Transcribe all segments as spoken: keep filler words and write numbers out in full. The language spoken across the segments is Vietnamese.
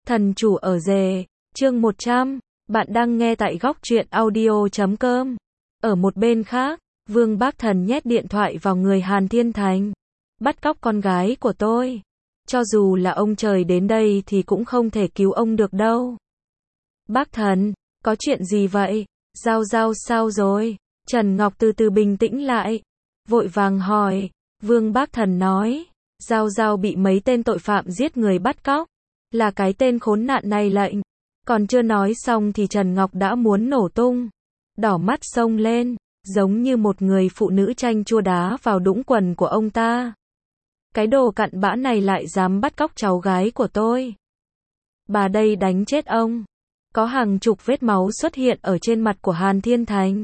Thần chủ ở rể, chương một trăm, bạn đang nghe tại góc truyện audio chấm com. Ở một bên khác, Vương Bác Thần nhét điện thoại vào người Hàn Thiên Thành. Bắt cóc con gái của tôi. Cho dù là ông trời đến đây thì cũng không thể cứu ông được đâu. Bác Thần, có chuyện gì vậy? Giao Giao sao rồi? Trần Ngọc từ từ bình tĩnh lại. Vội vàng hỏi. Vương Bác Thần nói. Giao Giao bị mấy tên tội phạm giết người bắt cóc. Là cái tên khốn nạn này lệnh. Còn chưa nói xong thì Trần Ngọc đã muốn nổ tung. Đỏ mắt xông lên, giống như một người phụ nữ chanh chua đá vào đũng quần của ông ta. Cái đồ cặn bã này lại dám bắt cóc cháu gái của tôi. Bà đây đánh chết ông. Có hàng chục vết máu xuất hiện ở trên mặt của Hàn Thiên Thành.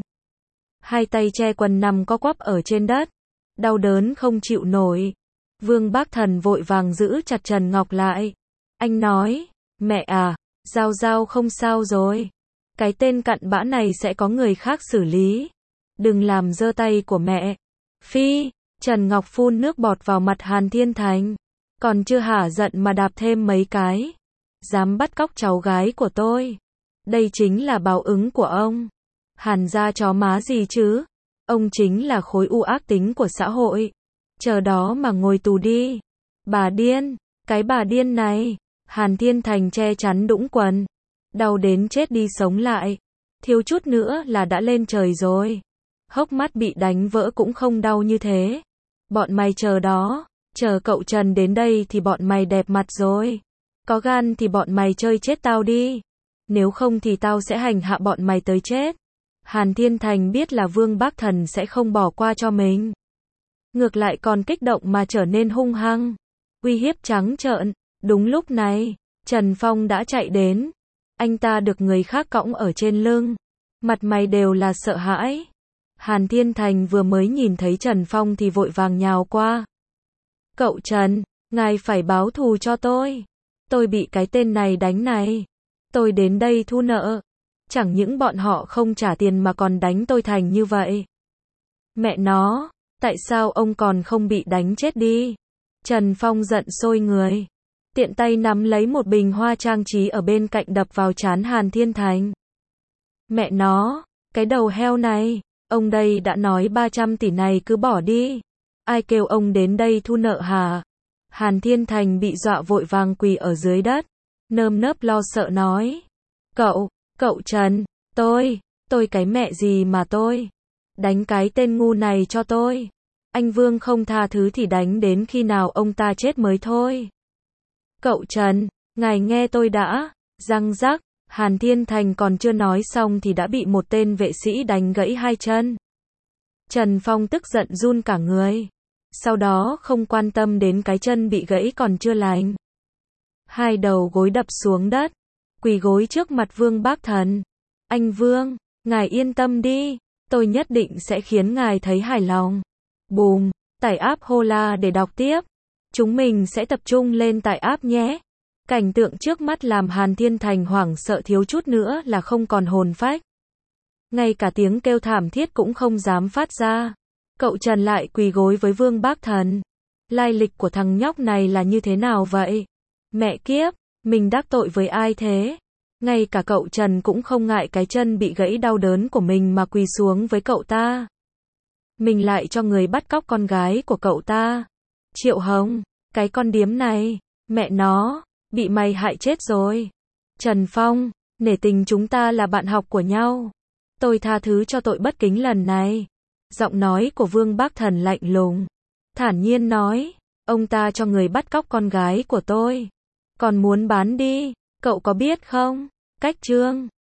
Hai tay che quần nằm co quắp ở trên đất. Đau đớn không chịu nổi. Vương Bác Thần vội vàng giữ chặt Trần Ngọc lại. Anh nói, mẹ à, Giao Giao không sao rồi. Cái tên cặn bã này sẽ có người khác xử lý. Đừng làm giơ tay của mẹ. Phi, Trần Ngọc phun nước bọt vào mặt Hàn Thiên Thành. Còn chưa hả giận mà đạp thêm mấy cái. Dám bắt cóc cháu gái của tôi. Đây chính là báo ứng của ông. Hàn gia chó má gì chứ? Ông chính là khối u ác tính của xã hội. Chờ đó mà ngồi tù đi. Bà điên, cái bà điên này. Hàn Thiên Thành che chắn đũng quần. Đau đến chết đi sống lại. Thiếu chút nữa là đã lên trời rồi. Hốc mắt bị đánh vỡ cũng không đau như thế. Bọn mày chờ đó. Chờ cậu Trần đến đây thì bọn mày đẹp mặt rồi. Có gan thì bọn mày chơi chết tao đi. Nếu không thì tao sẽ hành hạ bọn mày tới chết. Hàn Thiên Thành biết là Vương Bác Thần sẽ không bỏ qua cho mình. Ngược lại còn kích động mà trở nên hung hăng. Uy hiếp trắng trợn. Đúng lúc này, Trần Phong đã chạy đến. Anh ta được người khác cõng ở trên lưng. Mặt mày đều là sợ hãi. Hàn Thiên Thành vừa mới nhìn thấy Trần Phong thì vội vàng nhào qua. Cậu Trần, ngài phải báo thù cho tôi. Tôi bị cái tên này đánh này. Tôi đến đây thu nợ. Chẳng những bọn họ không trả tiền mà còn đánh tôi thành như vậy. Mẹ nó, tại sao ông còn không bị đánh chết đi? Trần Phong giận sôi người. Tiện tay nắm lấy một bình hoa trang trí ở bên cạnh đập vào trán Hàn Thiên Thành. Mẹ nó, cái đầu heo này, ông đây đã nói ba trăm tỷ này cứ bỏ đi. Ai kêu ông đến đây thu nợ hả? Hàn Thiên Thành bị dọa vội vàng quỳ ở dưới đất. Nơm nớp lo sợ nói. Cậu, cậu Trần, tôi, tôi cái mẹ gì mà tôi. Đánh cái tên ngu này cho tôi. Anh Vương không tha thứ thì đánh đến khi nào ông ta chết mới thôi. Cậu Trần, ngài nghe tôi đã. Răng rắc, Hàn Thiên Thành còn chưa nói xong thì đã bị một tên vệ sĩ đánh gãy hai chân. Trần Phong tức giận run cả người. Sau đó không quan tâm đến cái chân bị gãy còn chưa lành. Hai đầu gối đập xuống đất. Quỳ gối trước mặt Vương Bác Thần. Anh Vương, ngài yên tâm đi. Tôi nhất định sẽ khiến ngài thấy hài lòng. Bùm, tải app Hola để đọc tiếp. Chúng mình sẽ tập trung lên tải app nhé. Cảnh tượng trước mắt làm Hàn Thiên Thành hoảng sợ thiếu chút nữa là không còn hồn phách. Ngay cả tiếng kêu thảm thiết cũng không dám phát ra. Cậu Trần lại quỳ gối với Vương Bác Thần. Lai lịch của thằng nhóc này là như thế nào vậy? Mẹ kiếp, mình đắc tội với ai thế? Ngay cả cậu Trần cũng không ngại cái chân bị gãy đau đớn của mình mà quỳ xuống với cậu ta. Mình lại cho người bắt cóc con gái của cậu ta. Triệu Hồng, cái con điếm này, mẹ nó, bị mày hại chết rồi. Trần Phong, nể tình chúng ta là bạn học của nhau. Tôi tha thứ cho tội bất kính lần này. Giọng nói của Vương Bác Thần lạnh lùng. Thản nhiên nói, ông ta cho người bắt cóc con gái của tôi. Còn muốn bán đi, cậu có biết không? Cách trương,